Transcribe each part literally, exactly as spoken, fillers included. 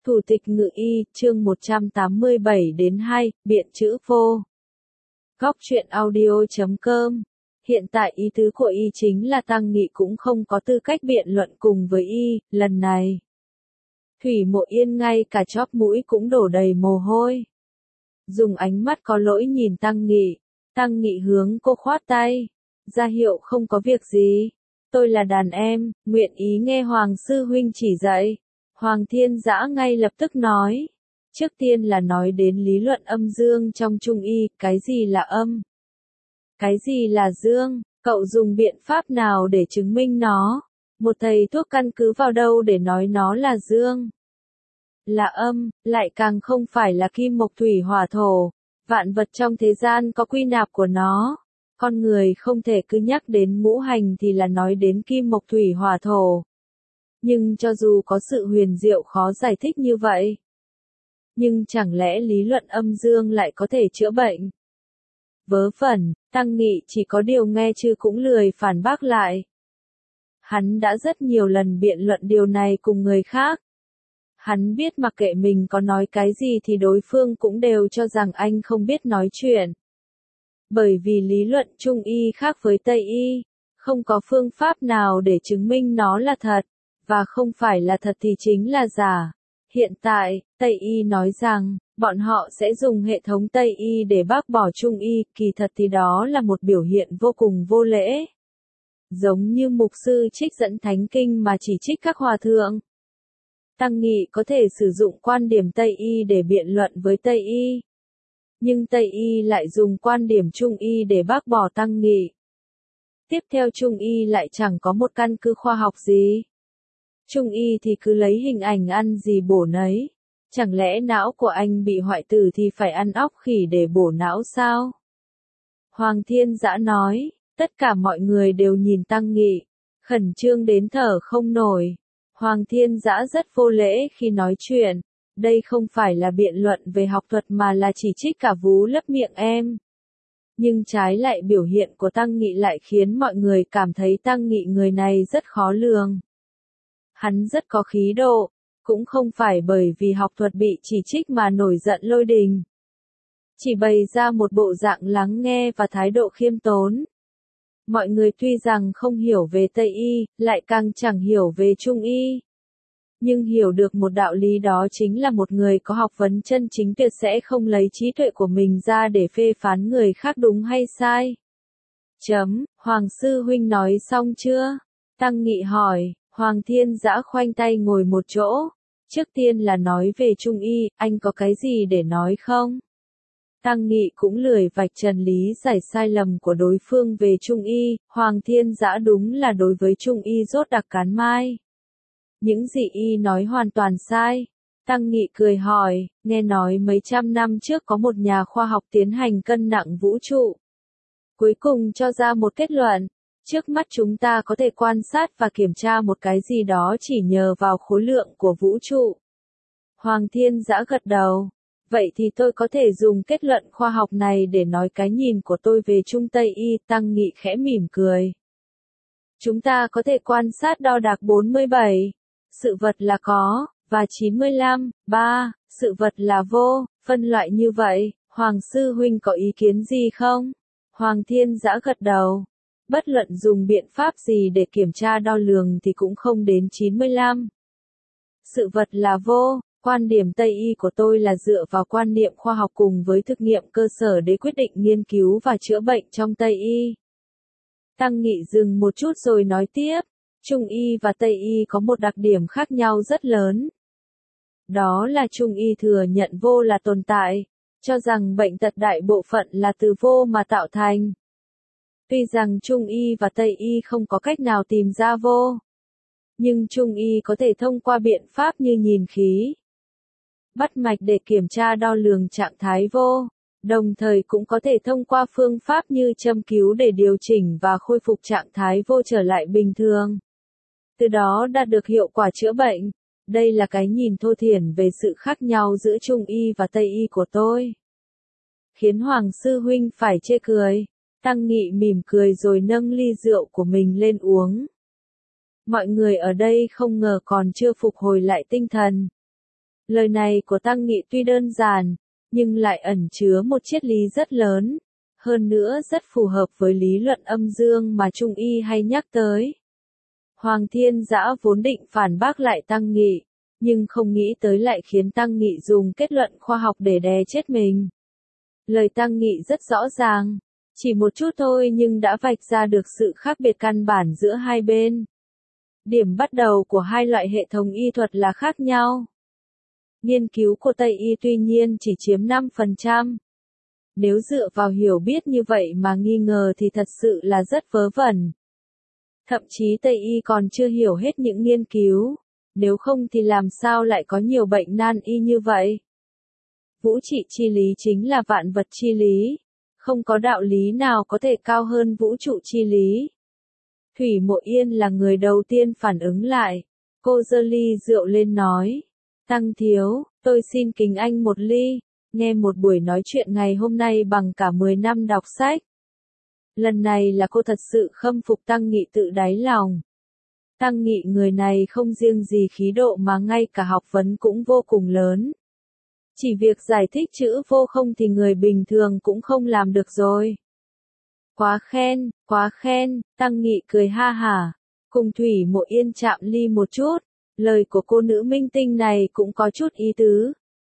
Thủ tịch Ngự y, chương một trăm tám mươi bảy đến hai, biện chữ phô. Góc truyện audio chấm com. Hiện tại ý tứ của y chính là Tăng Nghị cũng không có tư cách biện luận cùng với y, lần này. Thủy Mộ Yên ngay cả chóp mũi cũng đổ đầy mồ hôi. Dùng ánh mắt có lỗi nhìn Tăng Nghị, Tăng Nghị hướng cô khoát tay, ra hiệu không có việc gì. Tôi là đàn em, nguyện ý nghe Hoàng Sư Huynh chỉ dạy. Hoàng Thiên Dã ngay lập tức nói. Trước tiên là nói đến lý luận âm dương trong Trung y, cái gì là âm? Cái gì là dương? Cậu dùng biện pháp nào để chứng minh nó? Một thầy thuốc căn cứ vào đâu để nói nó là dương? Là âm, lại càng không phải là kim mộc thủy hỏa thổ. Vạn vật trong thế gian có quy nạp của nó. Con người không thể cứ nhắc đến ngũ hành thì là nói đến kim mộc thủy hỏa thổ. Nhưng cho dù có sự huyền diệu khó giải thích như vậy, nhưng chẳng lẽ lý luận âm dương lại có thể chữa bệnh? Vớ vẩn, Tăng Nghị chỉ có điều nghe chứ cũng lười phản bác lại. Hắn đã rất nhiều lần biện luận điều này cùng người khác. Hắn biết mặc kệ mình có nói cái gì thì đối phương cũng đều cho rằng anh không biết nói chuyện. Bởi vì lý luận Trung y khác với Tây y, không có phương pháp nào để chứng minh nó là thật. Và không phải là thật thì chính là giả. Hiện tại, Tây y nói rằng, bọn họ sẽ dùng hệ thống Tây y để bác bỏ Trung y, kỳ thật thì đó là một biểu hiện vô cùng vô lễ. Giống như mục sư trích dẫn thánh kinh mà chỉ trích các hòa thượng. Tăng Nghị có thể sử dụng quan điểm Tây y để biện luận với Tây y. Nhưng Tây y lại dùng quan điểm Trung y để bác bỏ Tăng Nghị. Tiếp theo Trung y lại chẳng có một căn cứ khoa học gì. Trung y thì cứ lấy hình ảnh ăn gì bổ nấy. Chẳng lẽ não của anh bị hoại tử thì phải ăn óc khỉ để bổ não sao? Hoàng Thiên Dã nói, tất cả mọi người đều nhìn Tăng Nghị, khẩn trương đến thở không nổi. Hoàng Thiên Dã rất vô lễ khi nói chuyện, đây không phải là biện luận về học thuật mà là chỉ trích cả vú lấp miệng em. Nhưng trái lại biểu hiện của Tăng Nghị lại khiến mọi người cảm thấy Tăng Nghị người này rất khó lường. Hắn rất có khí độ, cũng không phải bởi vì học thuật bị chỉ trích mà nổi giận lôi đình. Chỉ bày ra một bộ dạng lắng nghe và thái độ khiêm tốn. Mọi người tuy rằng không hiểu về Tây y, lại càng chẳng hiểu về Trung y. Nhưng hiểu được một đạo lý đó chính là một người có học vấn chân chính tuyệt sẽ không lấy trí tuệ của mình ra để phê phán người khác đúng hay sai. Chấm, Hoàng Sư Huynh nói xong chưa? Tăng Nghị hỏi. Hoàng Thiên Dã khoanh tay ngồi một chỗ. Trước tiên là nói về Trung y, anh có cái gì để nói không? Tăng Nghị cũng lười vạch trần lý giải sai lầm của đối phương về Trung y, Hoàng Thiên Dã đúng là đối với Trung y rốt đặc cán mai. Những gì y nói hoàn toàn sai. Tăng Nghị cười hỏi, nghe nói mấy trăm năm trước có một nhà khoa học tiến hành cân nặng vũ trụ. Cuối cùng cho ra một kết luận. Trước mắt chúng ta có thể quan sát và kiểm tra một cái gì đó chỉ nhờ vào khối lượng của vũ trụ. Hoàng Thiên Dã gật đầu. Vậy thì tôi có thể dùng kết luận khoa học này để nói cái nhìn của tôi về Trung Tây y. Tăng Nghị khẽ mỉm cười. Chúng ta có thể quan sát đo đạc bốn mươi bảy. Sự vật là có, và chín mươi lăm, ba, sự vật là vô, phân loại như vậy. Hoàng Sư Huynh có ý kiến gì không? Hoàng Thiên Dã gật đầu. Bất luận dùng biện pháp gì để kiểm tra đo lường thì cũng không đến chín mươi lăm. Sự vật là vô, quan điểm Tây y của tôi là dựa vào quan niệm khoa học cùng với thực nghiệm cơ sở để quyết định nghiên cứu và chữa bệnh trong Tây y. Tăng Nghị dừng một chút rồi nói tiếp, Trung y và Tây y có một đặc điểm khác nhau rất lớn. Đó là Trung y thừa nhận vô là tồn tại, cho rằng bệnh tật đại bộ phận là từ vô mà tạo thành. Tuy rằng Trung y và Tây y không có cách nào tìm ra vô, nhưng Trung y có thể thông qua biện pháp như nhìn khí, bắt mạch để kiểm tra đo lường trạng thái vô, đồng thời cũng có thể thông qua phương pháp như châm cứu để điều chỉnh và khôi phục trạng thái vô trở lại bình thường. Từ đó đạt được hiệu quả chữa bệnh. Đây là cái nhìn thô thiển về sự khác nhau giữa Trung y và Tây y của tôi. Khiến Hoàng Sư Huynh phải chê cười. Tăng Nghị mỉm cười rồi nâng ly rượu của mình lên uống. Mọi người ở đây không ngờ còn chưa phục hồi lại tinh thần. Lời này của Tăng Nghị tuy đơn giản, nhưng lại ẩn chứa một triết lý rất lớn, hơn nữa rất phù hợp với lý luận âm dương mà Trung y hay nhắc tới. Hoàng Thiên Dã vốn định phản bác lại Tăng Nghị, nhưng không nghĩ tới lại khiến Tăng Nghị dùng kết luận khoa học để đè chết mình. Lời Tăng Nghị rất rõ ràng, chỉ một chút thôi nhưng đã vạch ra được sự khác biệt căn bản giữa hai bên. Điểm bắt đầu của hai loại hệ thống y thuật là khác nhau. Nghiên cứu của Tây y tuy nhiên chỉ chiếm năm phần trăm. Nếu dựa vào hiểu biết như vậy mà nghi ngờ thì thật sự là rất vớ vẩn. Thậm chí Tây y còn chưa hiểu hết những nghiên cứu, nếu không thì làm sao lại có nhiều bệnh nan y như vậy. Vũ trị chi lý chính là vạn vật chi lý, không có đạo lý nào có thể cao hơn vũ trụ chi lý. Thủy Mộ Yên là người đầu tiên phản ứng lại, cô giơ ly rượu lên nói, Tăng thiếu, tôi xin kính anh một ly, nghe một buổi nói chuyện ngày hôm nay bằng cả mười năm đọc sách. Lần này là cô thật sự khâm phục Tăng Nghị tự đáy lòng. Tăng Nghị người này không riêng gì khí độ mà ngay cả học vấn cũng vô cùng lớn. Chỉ việc giải thích chữ vô không thì người bình thường cũng không làm được rồi. Quá khen, quá khen, Tăng Nghị cười ha hả, cùng Thủy Mộ Yên chạm ly một chút, lời của cô nữ minh tinh này cũng có chút ý tứ.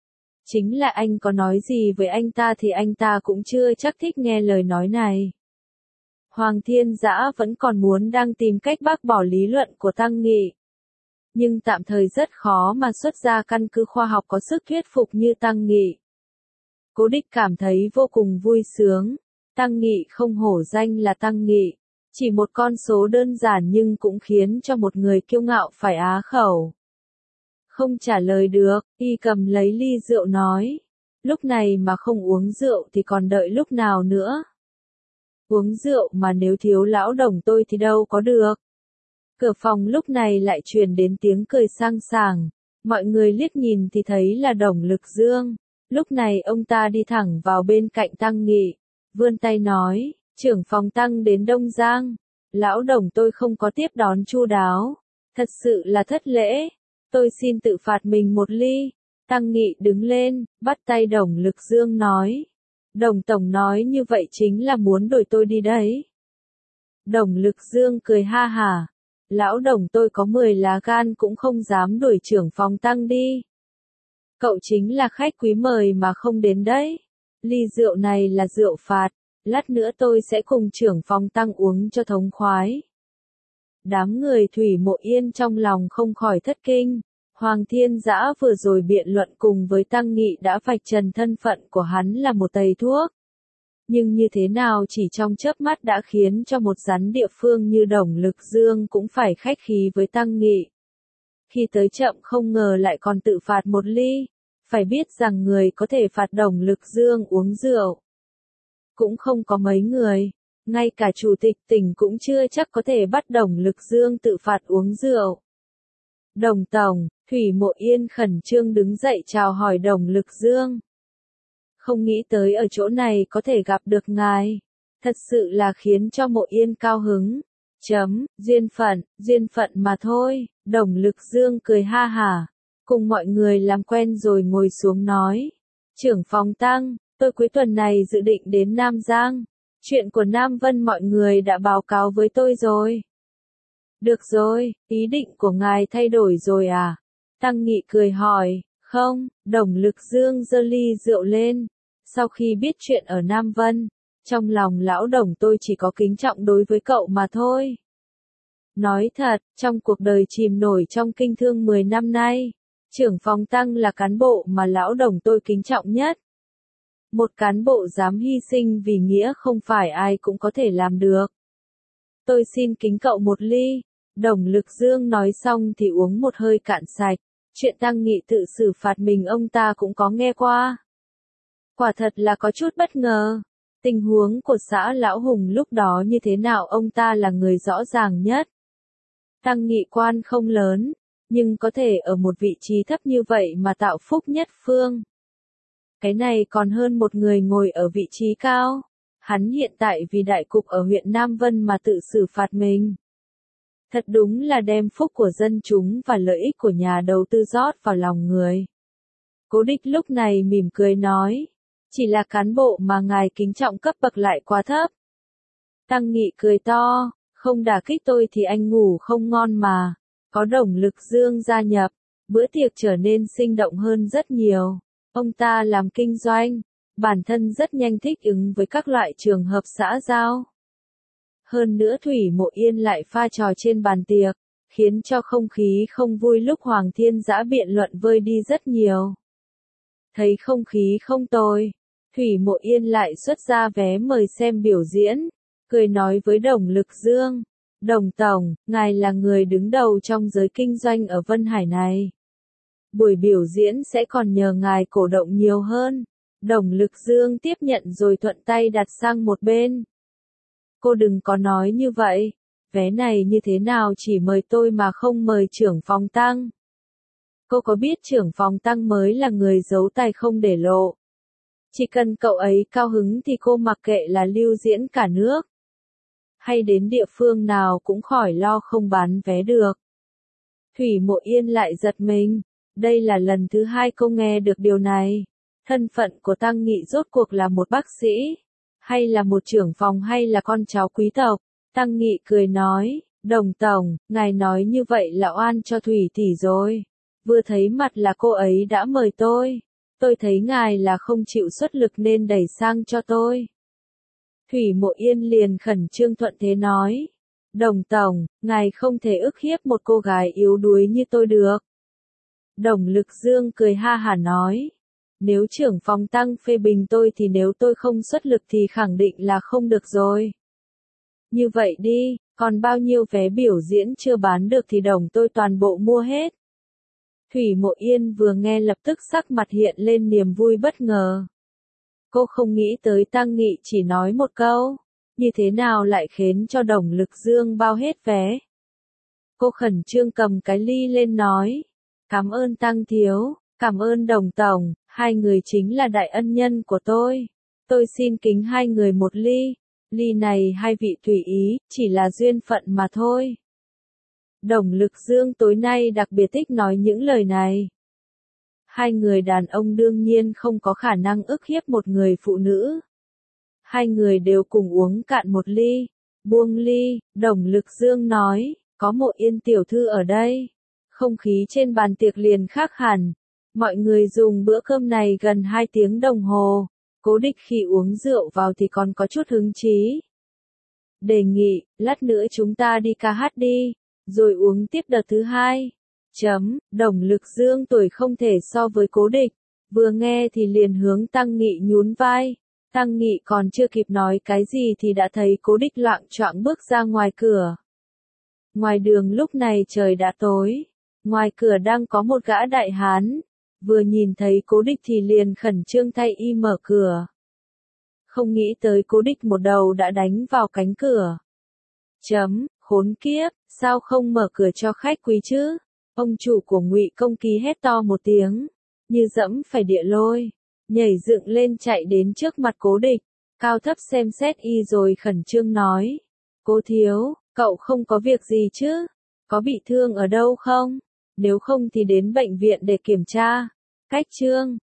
Chính là anh có nói gì với anh ta thì anh ta cũng chưa chắc thích nghe lời nói này. Hoàng Thiên Dã vẫn còn muốn đang tìm cách bác bỏ lý luận của Tăng Nghị. Nhưng tạm thời rất khó mà xuất ra căn cứ khoa học có sức thuyết phục như Tăng Nghị. Cố Đích cảm thấy vô cùng vui sướng. Tăng Nghị không hổ danh là Tăng Nghị. Chỉ một con số đơn giản nhưng cũng khiến cho một người kiêu ngạo phải á khẩu. Không trả lời được, y cầm lấy ly rượu nói. Lúc này mà không uống rượu thì còn đợi lúc nào nữa. Uống rượu mà nếu thiếu lão Đồng tôi thì đâu có được. Cửa phòng lúc này lại truyền đến tiếng cười sang sảng. Mọi người liếc nhìn thì thấy là Đồng Lực Dương. Lúc này ông ta đi thẳng vào bên cạnh Tăng Nghị. Vươn tay nói, trưởng phòng Tăng đến Đông Giang. Lão Đồng tôi không có tiếp đón chu đáo. Thật sự là thất lễ. Tôi xin tự phạt mình một ly. Tăng Nghị đứng lên, bắt tay Đồng Lực Dương nói. Đồng Tổng nói như vậy chính là muốn đuổi tôi đi đấy. Đồng Lực Dương cười ha hả. Lão Đồng tôi có mười lá gan cũng không dám đuổi trưởng phòng Tăng đi. Cậu chính là khách quý mời mà không đến đấy. Ly rượu này là rượu phạt. Lát nữa tôi sẽ cùng trưởng phòng Tăng uống cho thống khoái. Đám người Thủy Mộ Yên trong lòng không khỏi thất kinh. Hoàng Thiên Dã vừa rồi biện luận cùng với Tăng Nghị đã vạch trần thân phận của hắn là một tầy thuốc. Nhưng như thế nào chỉ trong chớp mắt đã khiến cho một rắn địa phương như Đồng Lực Dương cũng phải khách khí với Tăng Nghị. Khi tới chậm không ngờ lại còn tự phạt một ly. Phải biết rằng người có thể phạt Đồng Lực Dương uống rượu cũng không có mấy người. Ngay cả chủ tịch tỉnh cũng chưa chắc có thể bắt Đồng Lực Dương tự phạt uống rượu. Đồng Tổng, Thủy Mộ Yên khẩn trương đứng dậy chào hỏi Đồng Lực Dương. Không nghĩ tới ở chỗ này có thể gặp được ngài. Thật sự là khiến cho Mộ Yên cao hứng. Chấm, duyên phận, duyên phận mà thôi. Đồng Lực Dương cười ha hả. Cùng mọi người làm quen rồi ngồi xuống nói. Trưởng phòng Tăng, tôi cuối tuần này dự định đến Nam Giang. Chuyện của Nam Vân mọi người đã báo cáo với tôi rồi. Được rồi, ý định của ngài thay đổi rồi à? Tăng Nghị cười hỏi, không, Đồng Lực Dương giơ ly rượu lên. Sau khi biết chuyện ở Nam Vân, trong lòng lão Đồng tôi chỉ có kính trọng đối với cậu mà thôi. Nói thật, trong cuộc đời chìm nổi trong kinh thương mười năm nay, trưởng phòng Tăng là cán bộ mà lão Đồng tôi kính trọng nhất. Một cán bộ dám hy sinh vì nghĩa không phải ai cũng có thể làm được. Tôi xin kính cậu một ly. Đồng Lực Dương nói xong thì uống một hơi cạn sạch. Chuyện Tăng Nghị tự xử phạt mình ông ta cũng có nghe qua. Quả thật là có chút bất ngờ. Tình huống của xã Lão Hùng lúc đó như thế nào ông ta là người rõ ràng nhất. Tăng Nghị quan không lớn, nhưng có thể ở một vị trí thấp như vậy mà tạo phúc nhất phương. Cái này còn hơn một người ngồi ở vị trí cao. Hắn hiện tại vì đại cục ở huyện Nam Vân mà tự xử phạt mình. Thật đúng là đem phúc của dân chúng và lợi ích của nhà đầu tư rót vào lòng người. Cố Đích lúc này mỉm cười nói. Chỉ là cán bộ mà ngài kính trọng cấp bậc lại quá thấp. Tăng Nghị cười to. Không đả kích tôi thì anh ngủ không ngon mà. Có Đồng Lực Dương gia nhập. Bữa tiệc trở nên sinh động hơn rất nhiều. Ông ta làm kinh doanh. Bản thân rất nhanh thích ứng với các loại trường hợp xã giao. Hơn nữa Thủy Mộ Yên lại pha trò trên bàn tiệc, khiến cho không khí không vui lúc Hoàng Thiên Dã biện luận vơi đi rất nhiều. Thấy không khí không tồi, Thủy Mộ Yên lại xuất ra vé mời xem biểu diễn, cười nói với Đồng Lực Dương, Đồng Tổng, ngài là người đứng đầu trong giới kinh doanh ở Vân Hải này. Buổi biểu diễn sẽ còn nhờ ngài cổ động nhiều hơn. Đồng Lực Dương tiếp nhận rồi thuận tay đặt sang một bên. Cô đừng có nói như vậy, vé này như thế nào chỉ mời tôi mà không mời trưởng phòng Tăng. Cô có biết trưởng phòng Tăng mới là người giấu tài không để lộ. Chỉ cần cậu ấy cao hứng thì cô mặc kệ là lưu diễn cả nước. Hay đến địa phương nào cũng khỏi lo không bán vé được. Thủy Mộ Yên lại giật mình, đây là lần thứ hai cô nghe được điều này. Thân phận của Tăng Nghị rốt cuộc là một bác sĩ, hay là một trưởng phòng hay là con cháu quý tộc? Tăng Nghị cười nói, Đồng Tổng, ngài nói như vậy là oan cho Thủy tỷ rồi. Vừa thấy mặt là cô ấy đã mời tôi. Tôi thấy ngài là không chịu xuất lực nên đẩy sang cho tôi. Thủy Mộ Yên liền khẩn trương thuận thế nói, Đồng Tổng, ngài không thể ức hiếp một cô gái yếu đuối như tôi được. Đồng Lực Dương cười ha hả nói, nếu trưởng phòng Tăng phê bình tôi thì nếu tôi không xuất lực thì khẳng định là không được rồi. Như vậy đi, còn bao nhiêu vé biểu diễn chưa bán được thì đồng tôi toàn bộ mua hết. Thủy Mộ Yên vừa nghe lập tức sắc mặt hiện lên niềm vui bất ngờ. Cô không nghĩ tới Tăng Nghị chỉ nói một câu, như thế nào lại khiến cho Đồng Lực Dương bao hết vé. Cô khẩn trương cầm cái ly lên nói, cảm ơn Tăng Thiếu, cảm ơn Đồng Tổng, hai người chính là đại ân nhân của tôi. Tôi xin kính hai người một ly, ly này hai vị tùy ý, chỉ là duyên phận mà thôi. Đồng Lực Dương tối nay đặc biệt thích nói những lời này. Hai người đàn ông đương nhiên không có khả năng ức hiếp một người phụ nữ. Hai người đều cùng uống cạn một ly, buông ly, Đồng Lực Dương nói, có Mộ Yên tiểu thư ở đây. Không khí trên bàn tiệc liền khác hẳn. Mọi người dùng bữa cơm này gần hai tiếng đồng hồ. Cố Đích khi uống rượu vào thì còn có chút hứng chí. Đề nghị, lát nữa chúng ta đi ca hát đi, rồi uống tiếp đợt thứ hai. Chấm, Đồng Lực Dương tuổi không thể so với Cố Địch. Vừa nghe thì liền hướng Tăng Nghị nhún vai. Tăng Nghị còn chưa kịp nói cái gì thì đã thấy Cố Đích loạng choạng bước ra ngoài cửa. Ngoài đường lúc này trời đã tối. Ngoài cửa đang có một gã đại hán. Vừa nhìn thấy Cố Đích thì liền khẩn trương thay y mở cửa. Không nghĩ tới Cố Đích một đầu đã đánh vào cánh cửa. Chấm, khốn kiếp, sao không mở cửa cho khách quý chứ? Ông chủ của Ngụy Công Ký hét to một tiếng, như dẫm phải địa lôi, nhảy dựng lên chạy đến trước mặt Cố Địch, cao thấp xem xét y rồi khẩn trương nói, Cố thiếu, cậu không có việc gì chứ? Có bị thương ở đâu không? Nếu không thì đến bệnh viện để kiểm tra. Cách trương,